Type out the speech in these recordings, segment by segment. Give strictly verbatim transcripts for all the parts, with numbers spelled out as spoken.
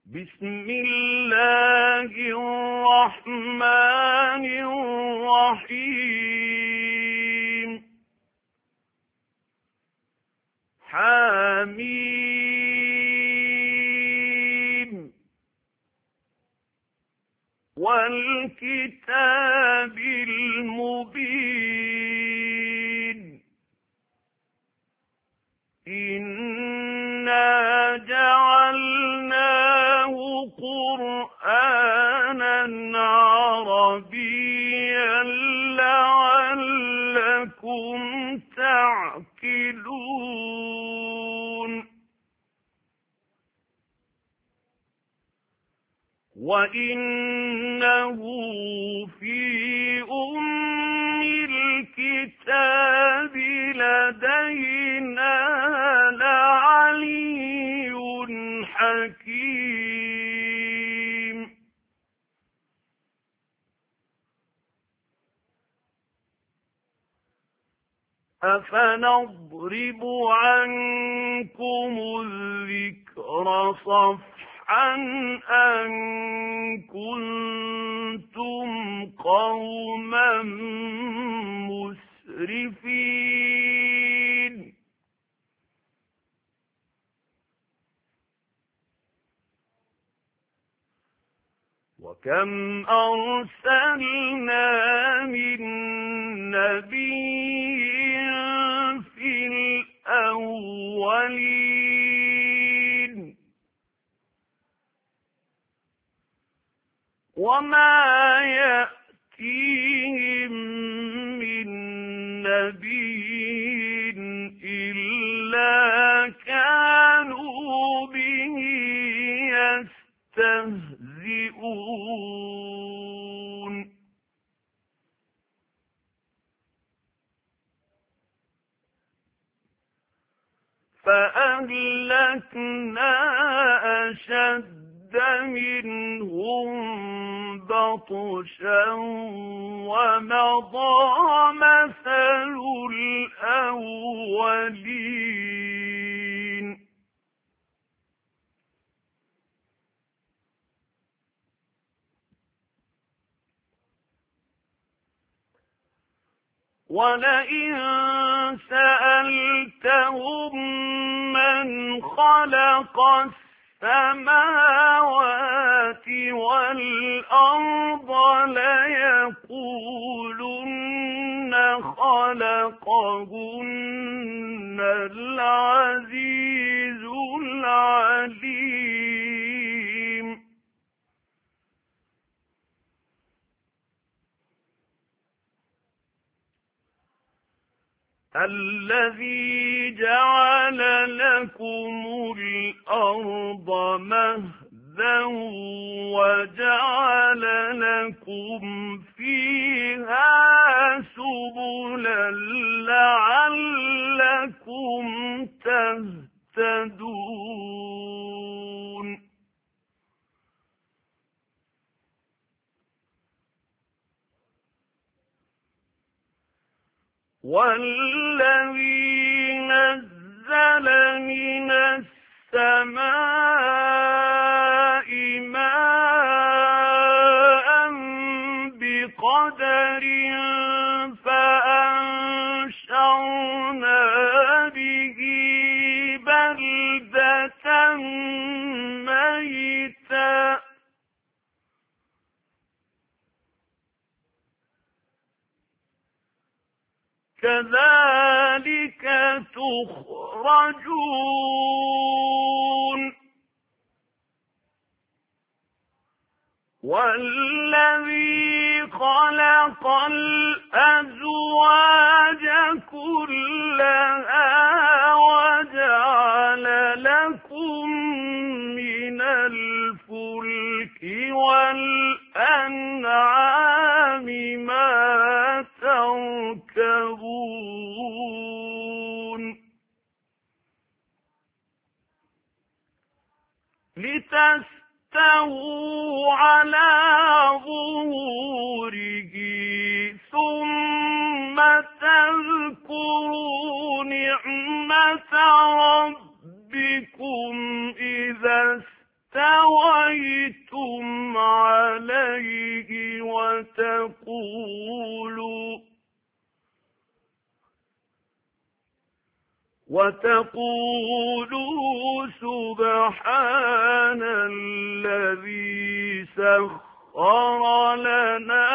بسم الله الرحمن الرحيم حميم والكتاب المبين إنا جعلناه قرآنا عربيا لعلكم تعقلون وإنه في أم الكتاب لدينا لعلي حكيم أفنضرب عنكم الذكر صفحا أن كنتم قوما مسرفين وكم أرسلنا من نبي في الأولين وما يأتيهم من نبي إلا كانوا به يستهزئون فأهلكنا أشد منهم بطشا ومضى مثل الأولين ولئن سألتهم من خلق السماوات والأرض ليقولن خلقهن العزيز العليم الذي جعل لكم الأرض مهدا وجعل لكم فيها سبلا لعلكم تهتدون والذي نزل من السماء ماء بقدر فأنشرنا به بلدة ميتا كذلك تخرجون والذي خلق الأزواج كلها وجعل لكم من الفلك والأنعام ما تركبون لتستووا على ظهوره ثم تذكروا نعمة ربكم إذا استوى فقولوا سبحان الذي سخر لنا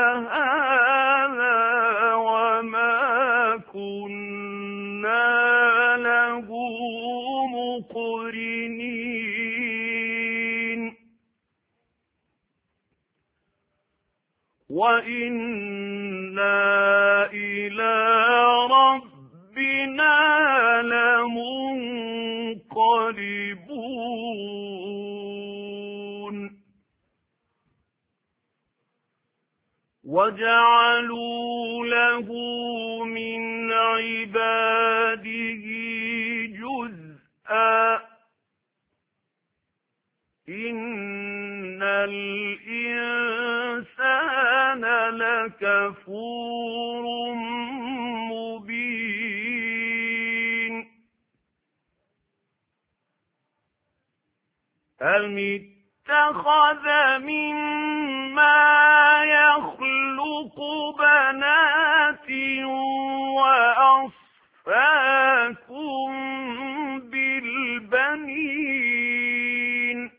هذا وما كنا له مقرنين وإنا إلى ربنا لمنقلبون وجعلوا له من عباده جزءا إن الإنسان لكفور مبين أم اتخذ مما يخلق بنات وأصفاكم بالبنين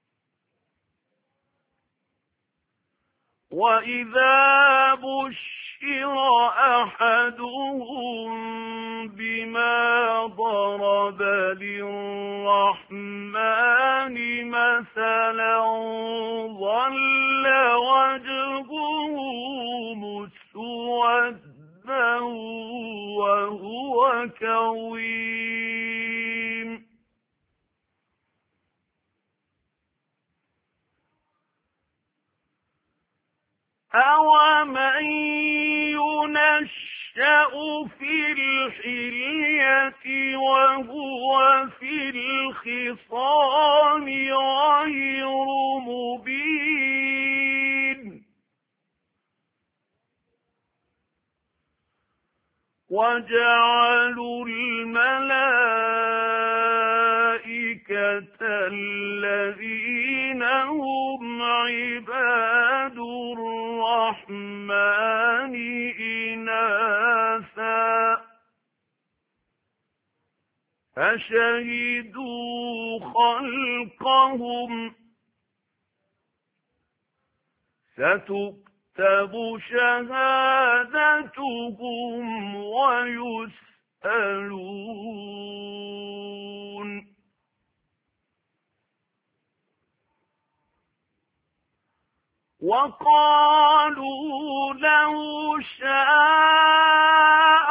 وإذا بشر أحدهم بما ضرب للرحمن مثلا ظل وجهه مسودا وهو كظيم أَوَمَن يُنَشَّأُ فِي الْحِلْيَةِ وَهُوَ فِي الْخِصَامِ غَيْرُ مُبِينٍ وَجَعَلُوا الْمَلَائِكَةَ الَّذِينَ هُمْ عِبَادُ الرَّحْمَنِ إِنَاثًا أَشَهِدُوا خَلْقَهُمْ ستكتب شهادتهم ويسألون وقالوا لو شاء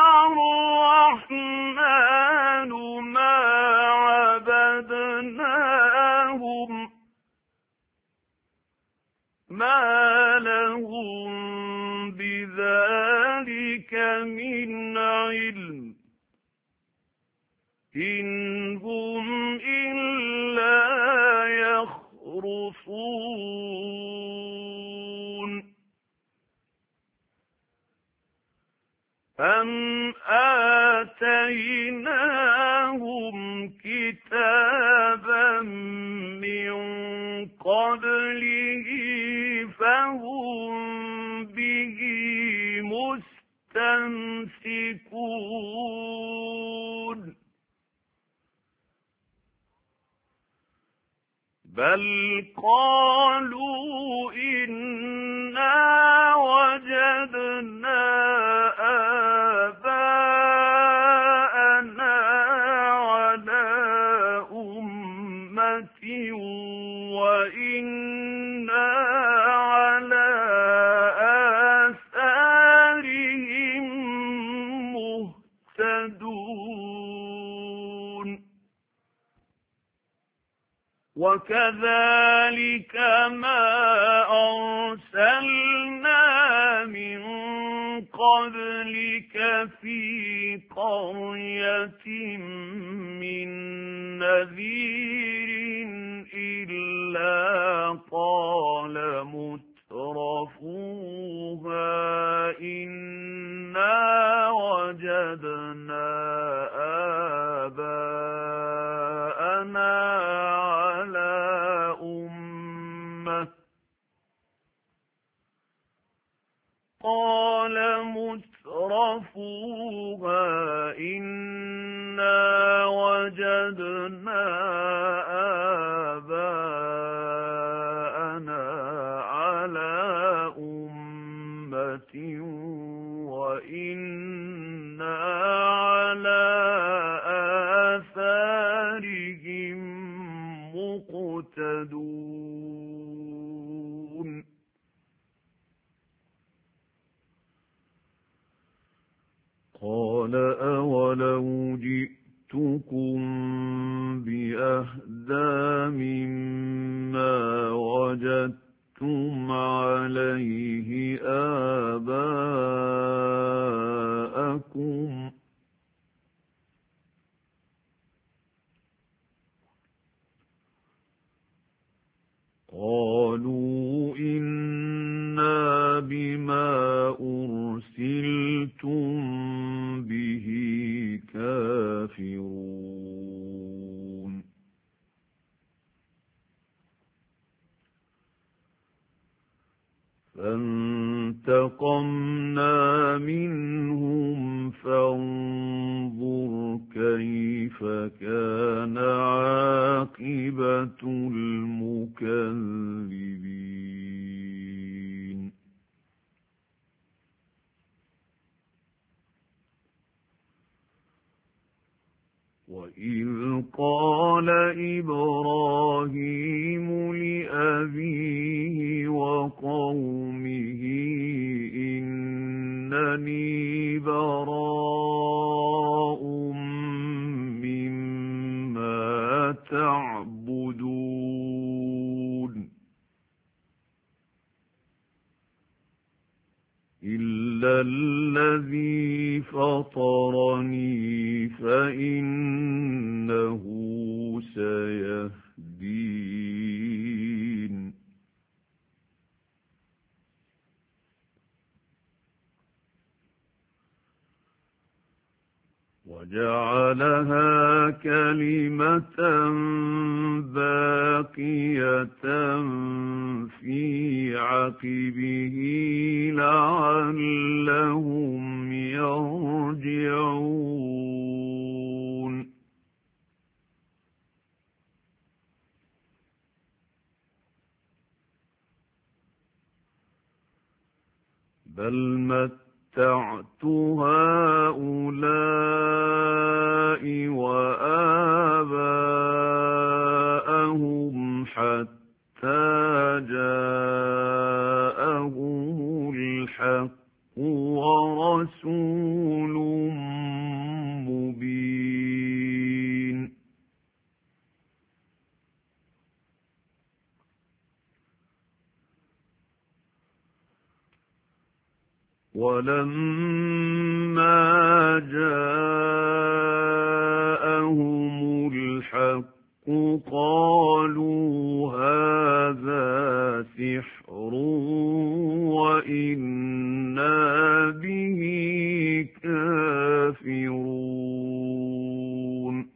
الرحمن ما عبدناهم ما لهم بذلك من علم إن هم إلا يخرصون أم آتيناهم كتابا من قبله فهم به مستمسكون بل قالوا إنا وجدنا آباءنا على أمة وإنا على آثارهم مهتدون وكذلك ما أرسلنا من قبلك في قرية من نذير إلا قال مترفوها إنا وجدنا آباءنا على أمة قال مترفوها إنا وجدنا وجدنا آباءنا على أمة وإنا على آثارهم مقتدون قال أولو جئتكم بأهدى مما وجدتم عليه آباءكم قالوا إنا بما أرسلتم به كافرون فانتقمنا منهم فانظر كيف كان عاقبة المكذبين وإذ قال إبراهيم لأبيه وقومه إنني براء مما تعبدون إلا الذي فطرني فإنه سيهدين وجعلها كلمة باقية في عقبه لعلهم يرجعون بل متعت هؤلاء وآباءهم حتى جاءهم الحق ورسول مبين ولما جاءهم الحق قالوا هذا سحر وإنا به كافرون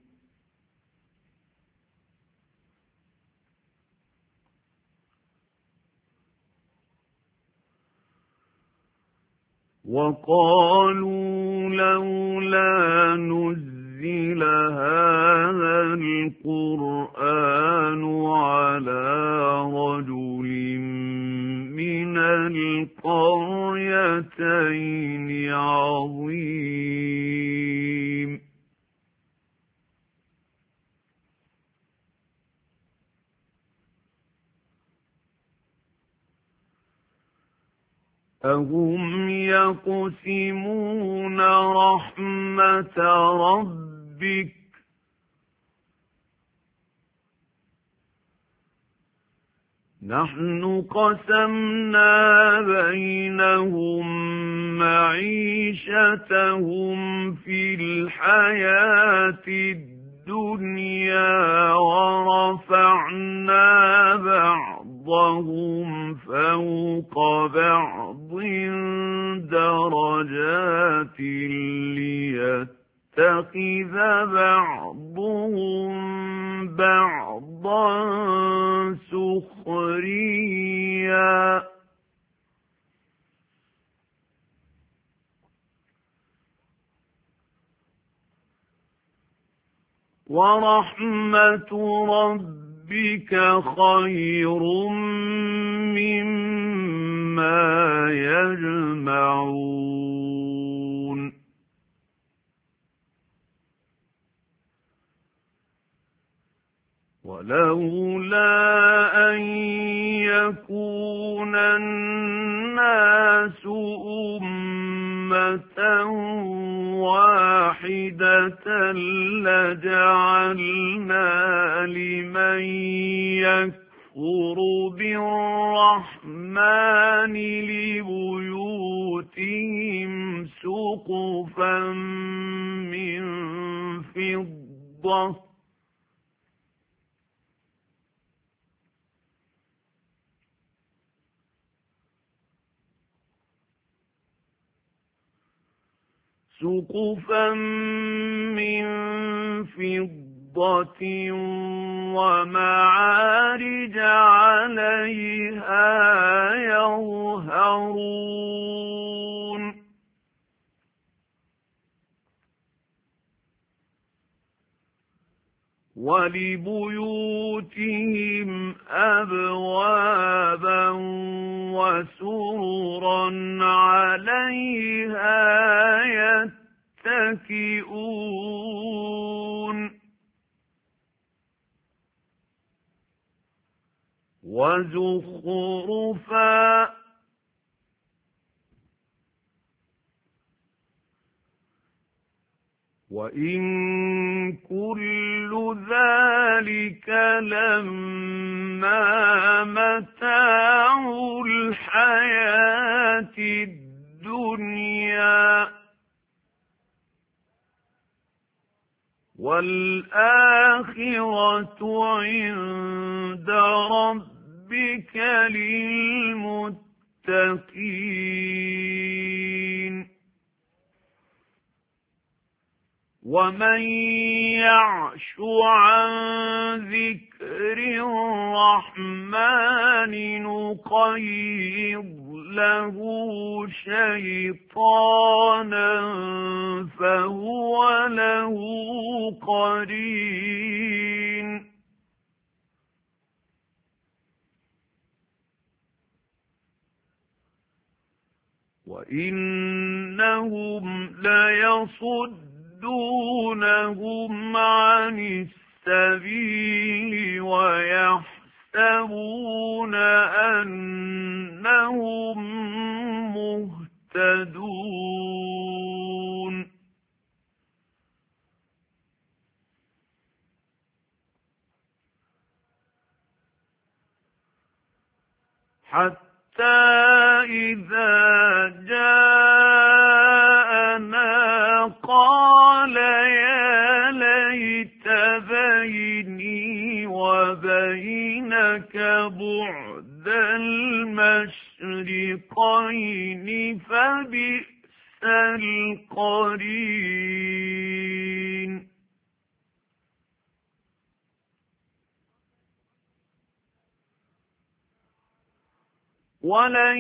وقالوا لولا نزل هذا القرآن على رجل من القريتين عظيم أهم يقسمون رحمة ربك نحن قسمنا بينهم معيشتهم في الحياة الدنيا ورفعنا بعضهم فوق بعض درجات ليتخذ بعضهم بعضا سخريا وَرَحْمَةُ رَبِّكَ خَيْرٌ مِّمَّا يَجْمَعُونَ وَلَوْلَا أَن يَكُونَ النَّاسُ أُمَّةً وَاحِدَةً لَّجَعَلْنَا لِمَن يَكْفُرُ بِالرَّحْمَٰنِ لِبُيُوتِهِمْ سُقُفًا مِّن فِضَّةٍ سُقُفًا مِّن فِضَّةٍ وَمَعَارِجَ عَلَيْهَا يَظْهَرُونَ وَلِبُيُوتِهِمْ أَبْوَابًا وَسُرُرًا عَلَيْهَا يَتَّكِئُونَ وَزُخْرُفًا وَإِن كُلُّ ذَلِكَ لَمَّا مَتَاعُ الْحَيَاةِ الدُّنْيَا وَالْآخِرَةُ عِندَ رَبِّكَ لِلْمُتَّقِينَ وَمَن يَعْشُ عَن ذِكْرِ الرَّحْمَٰنِ نُقَيِّضْ لَهُ شَيْطَانًا فَهُوَ لَهُ قَرِينٌ وَإِنَّهُمْ لَيَصُدُّونَهُمْ عَنِ السَّبِيلِ وَيَحْسَبُونَ أَنَّهُم مُّهْتَدُونَ حَتَّى إِذَا جَاءَنَا قَالَ يَا لَيْتَ بَيْنِي وَبَيْنَكَ بُعْدَ الْمَشْرِقَيْنِ فَبِئْسَ الْقَرِينُ وَلَن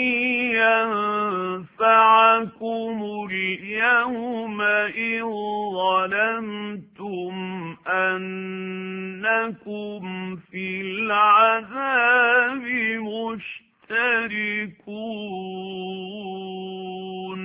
يَنفَعَكُمُ الْيَوْمَ إِذ ظَّلَمْتُمْ أَنَّكُمْ فِي الْعَذَابِ مُشْتَرِكُونَ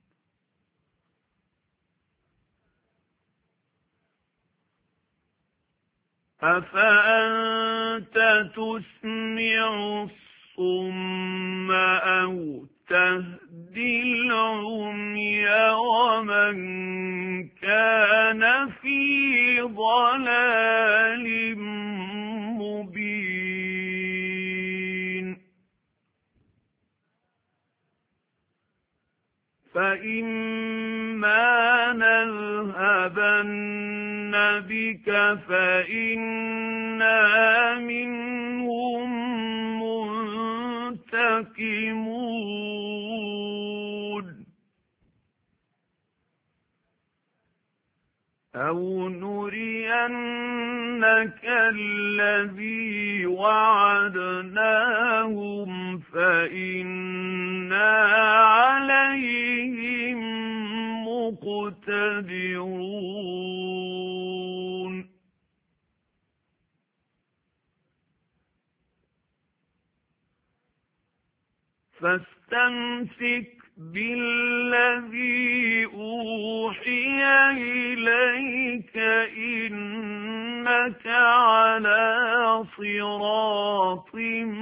أَفَأَنتَ تُسْمِعُ الصُّمَّ أَوْ تَهْدِي الْعُمْيَ وَمَنْ كَانَ فِي ضَلَالٍ مُبِينٍ فَإِمَّا نَذْهَبَنَّ بِكَ فَإِنَّا مِنْهُمْ مُنتَقِمُونَ أَوْ نُرِيَنَّكَ الَّذِي وَعَدْنَاهُمْ فَإِنَّا عَلَيْهِمْ مُقْتَدِرُونَ فاستمسك بالذي أوحي إليك إنك على صراط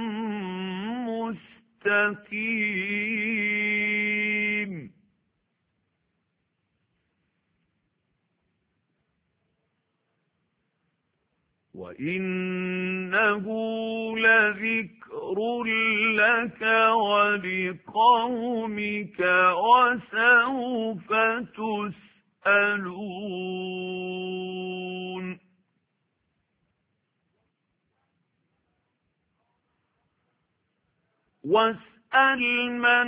مستقيم وإنه لذكر لك ولقومك وسوف تسألون واسأل من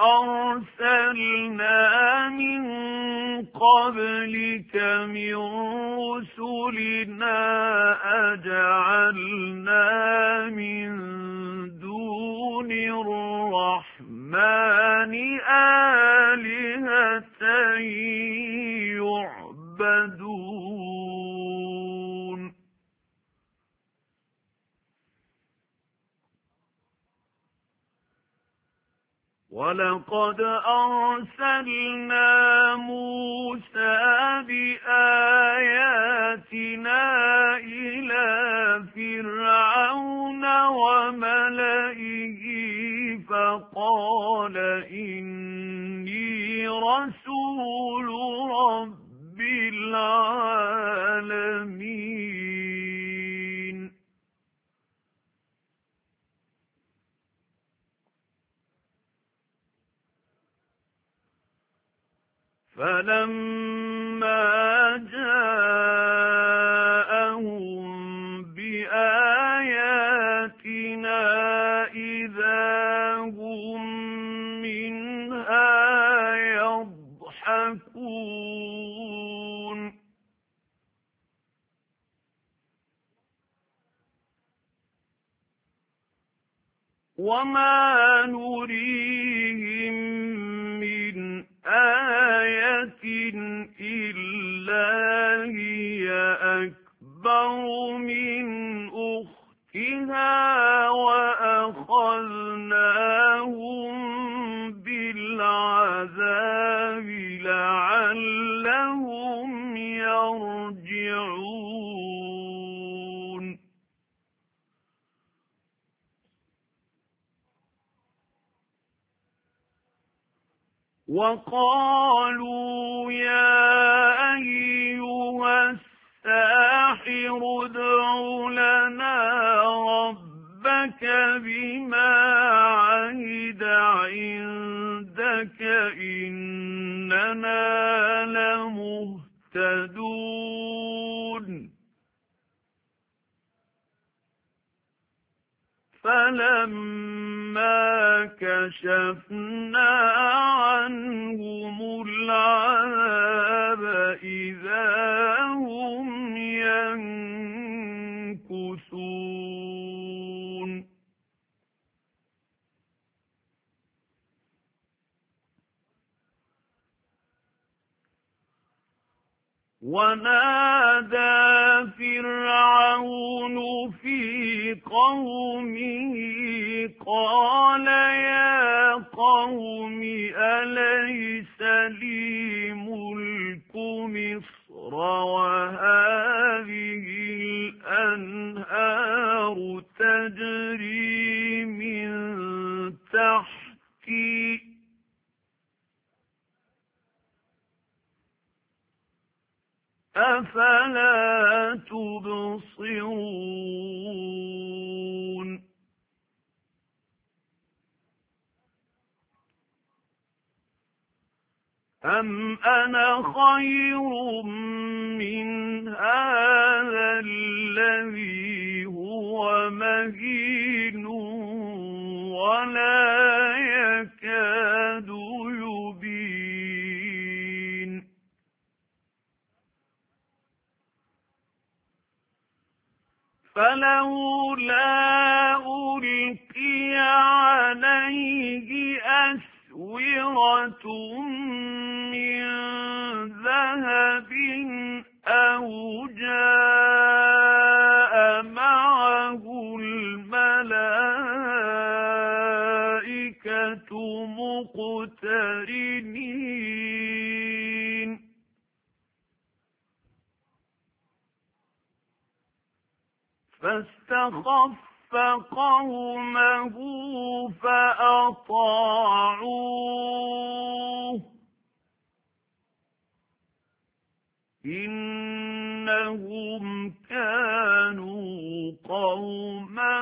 أرسلنا من قبلك من رسلنا أجعلنا من دون الرحمن آلهة يعبدون ولقد أرسلنا موسى بآياتنا إلى فرعون وملئه فقال إني رسول رب العالمين فلما جاءهم بآياتنا إذا هم منها يضحكون وما نريهم من آية إلا هي أكبر من أختها وأخذناهم بالعذاب لعلهم يرجعون وقالوا يا أيها الساحر ادع لنا ربك بما عهد عندك إننا لمهتدون فلما كشفنا عنهم العذاب إذا هم ينكثون ونادى فرعون في قومه قال يا قوم أليس لي ملك مصر وهذه الأنهار تجري من تحتي أفلا تبصرون أم أنا خير من هذا الذي هو مهين ولا يكاد يبين فلولا ألقي عليه أسورة من ذهب أو جاء معه الملائكة مقترنين فاستخف قومه فأطاعوه إنهم كانوا قوما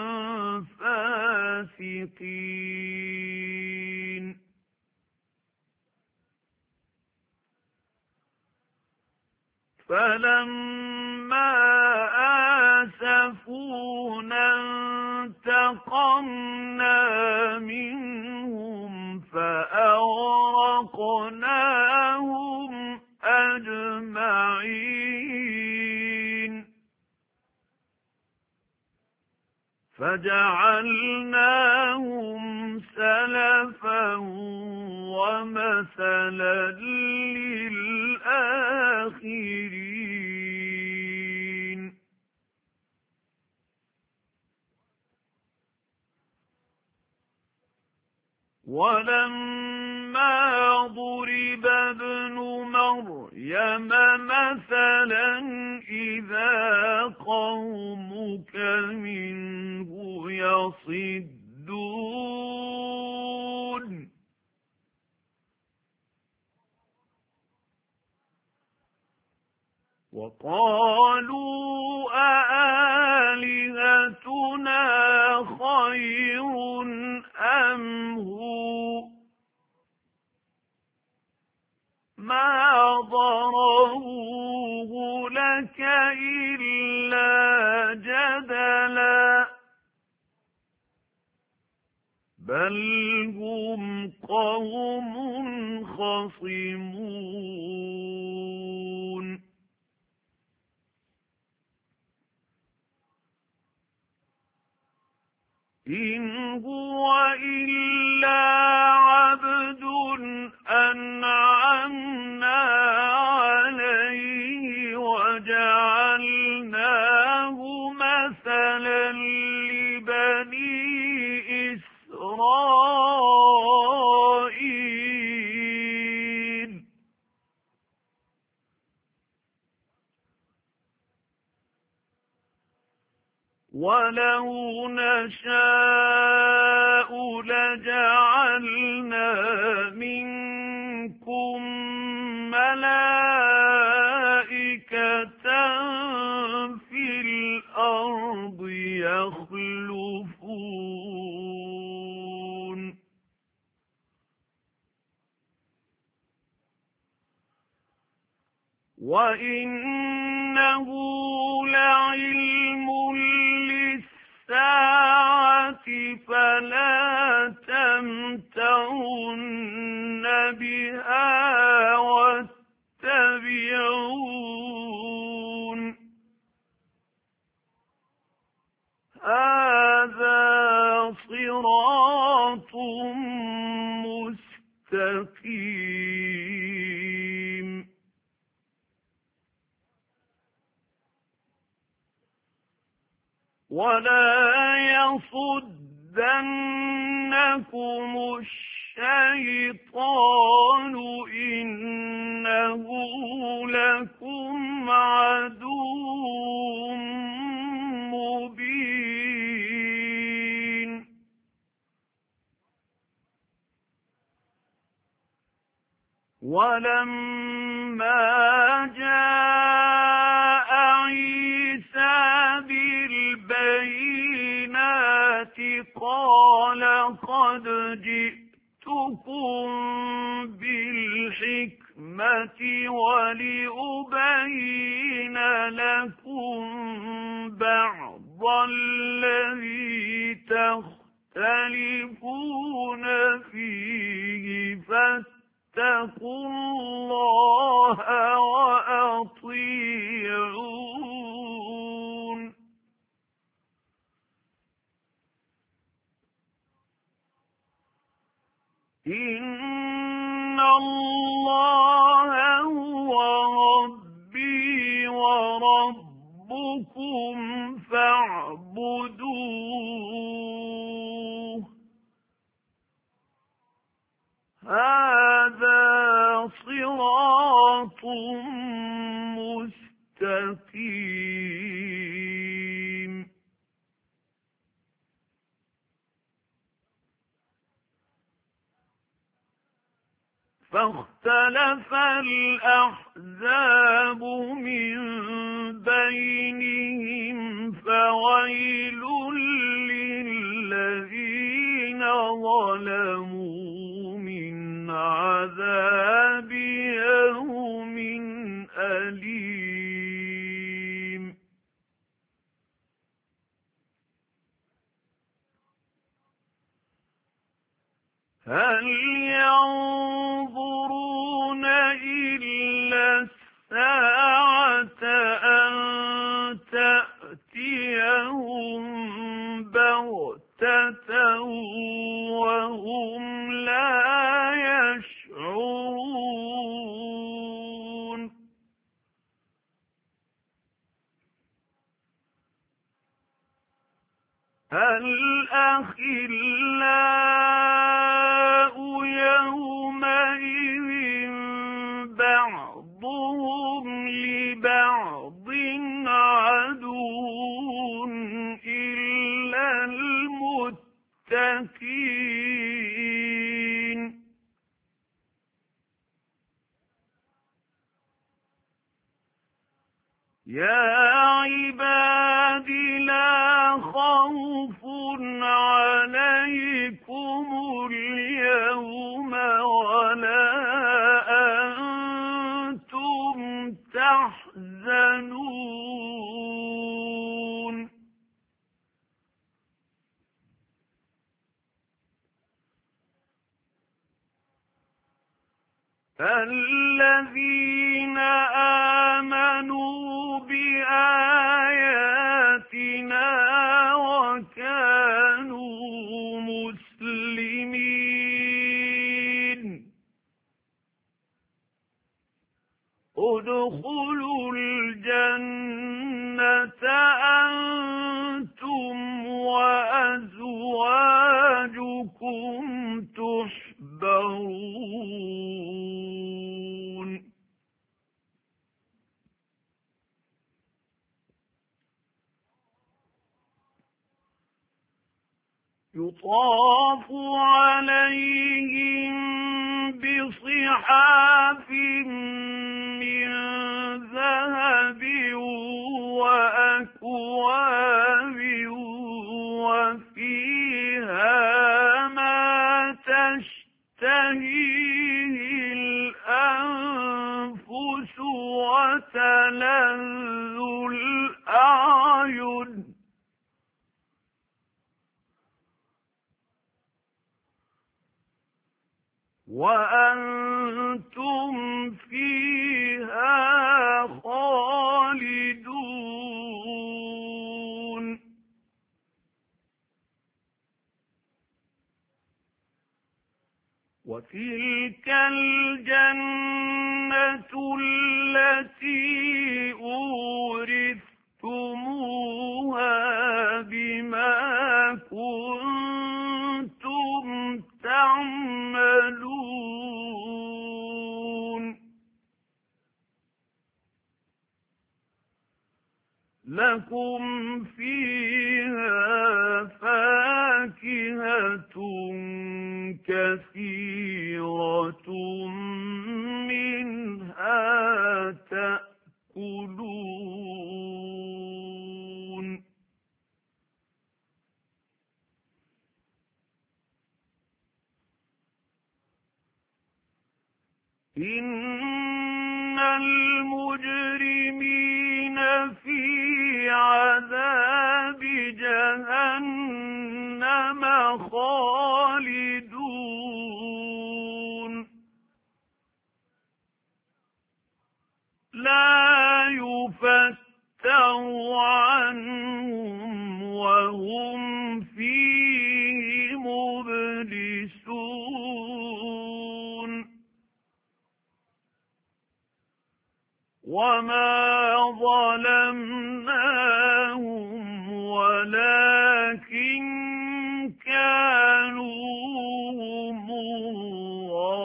فاسقين فلما آسفونا انتقمنا منهم فأغرقناهم أجمعين فجعلناهم سلفا ومثلا للآخرين ولما ضرب ابن مريم مثلا إذا قومك منه يصدون وقالوا أآلهتنا خير أم هو ما ضروه لك إلا جدلا بل هم قوم خصمون إن هو إلا عبد أنعمنا عليه وجعلناه مثلا لبني إسرائيل ولو نشاء لجعلنا منكم ملائكة في الأرض يخلفون وإنه لعلم للساعة فلا تمترن بها واتبعون هذا صراط مستقيم ولا يصدنكم الشيطان إنه لكم عدو مبين ولما جاء عيسى بالبينات قال قد جئتكم بالحكمة ولأبين لكم بعض الذي تختلفون فيه فاتقوا الله وأطيعون إن الله هو ربي وربكم فاعبدوه هذا صراط مستقيم. فاختلف الأحزاب من بينهم فويل للذين ظلموا من عذاب يوم أليم. هل ينظرون إلا الساعة أن تأتيهم بغتة وهم لا يشعرون. الأخلاء يومئذ بعضهم لبعض عدو إلا المتقين. يا عباد لا خوف عليكم اليوم ولا أنتم تحزنون. الذين آمنوا بآياتنا وكانوا مسلمين ادخلوا الجنة أنتم وأزواجكم تحبرون. يطاف عليهم بصحاف من ذهب وأكواب وفيها ما تشتهيه الأنفس وتلذ الأعين. وأنتم فيها خالدون. وتلك الجنة التي أورثتموها بما كنتم تعملون. لكم فيها فاكهة كثيرة منها تأكلون. إن المجرمين في عذاب جهنم خالدون. لا يفتر عنهم وهم فيه مبلسون. وما ظلمناهم ولكن كانوا هم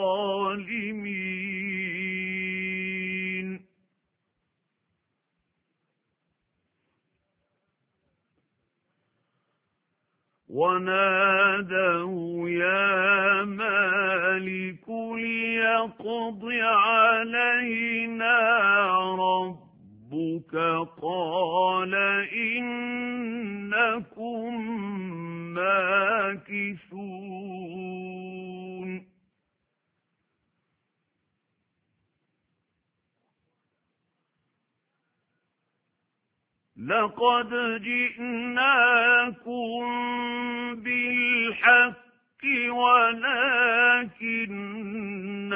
ونادوا يا مالك ليقض علينا ربك قال إنكم ماكثون لقد جئناكم بالحق ولكن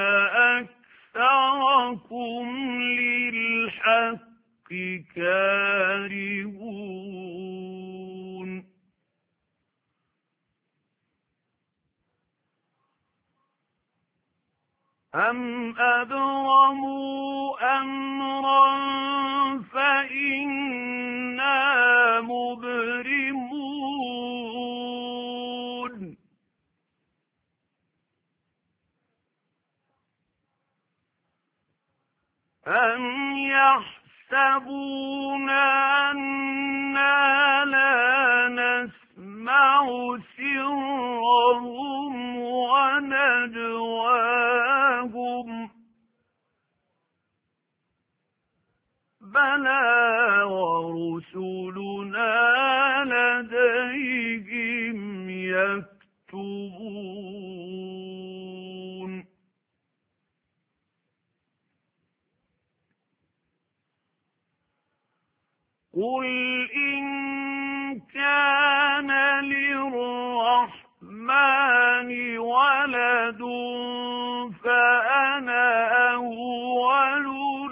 أكثركم للحق كارهون أم أبرموا أمرا فإنا مبرمون أم يحسبون أنا لا نسمع سرهم ونجواهم بلى ورسلنا لديهم يكتبون قل إن كان للرحمن ولد فأنا أول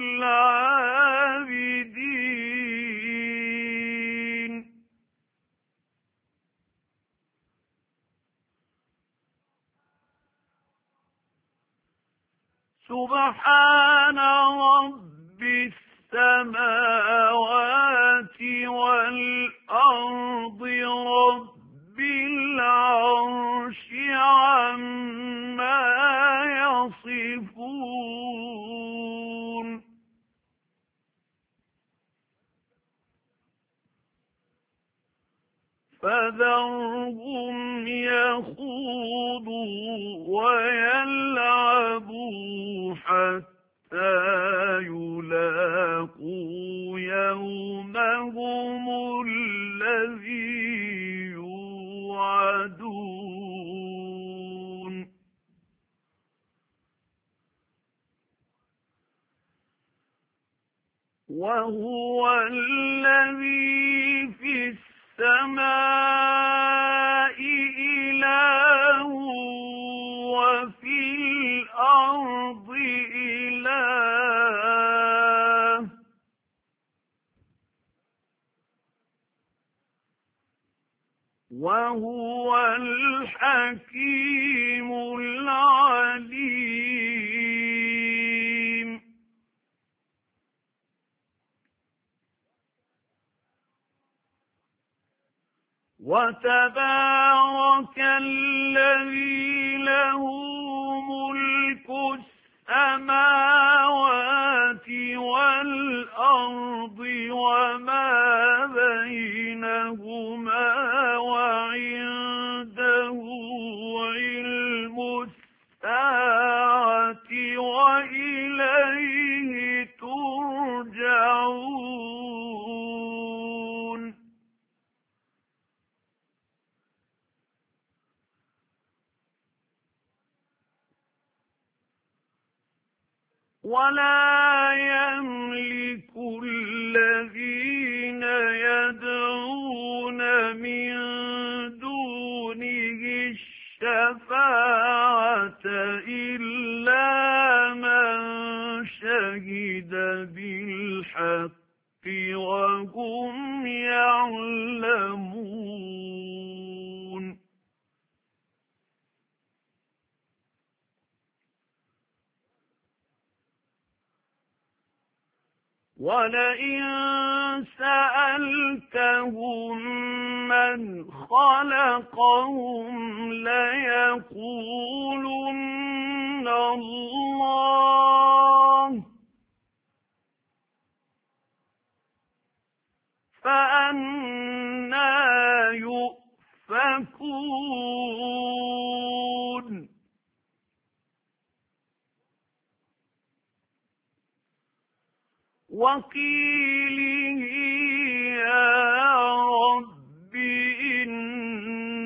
العابدين سبحان رب السماوات والأرض رب العرش عما يصفون فذرهم يخوضوا ويلعبوا حتى يلاقوا يومهم الذي يوعدون وهو الذي في السماء إله وفي الأرض إله وهو الحكيم العليم وتبارك الذي له ملك السماوات والأرض وما بينهما وعنده علم الساعة وإليه ترجعون ولا يملك الذين يدعون من دونه الشفاعة إلا من شهد بالحق وهم يعلمون ولئن سألتهم من خلقهم ليقولن الله فأنى يؤفكون وقيله يا رب إن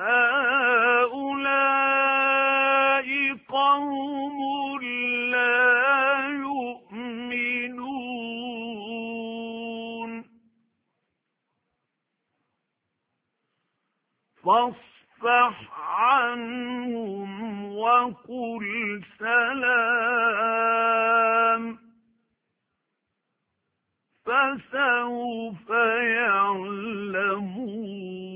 هؤلاء قوم لا يؤمنون فاصفح عنهم وقل سلام فسوف يعلمون.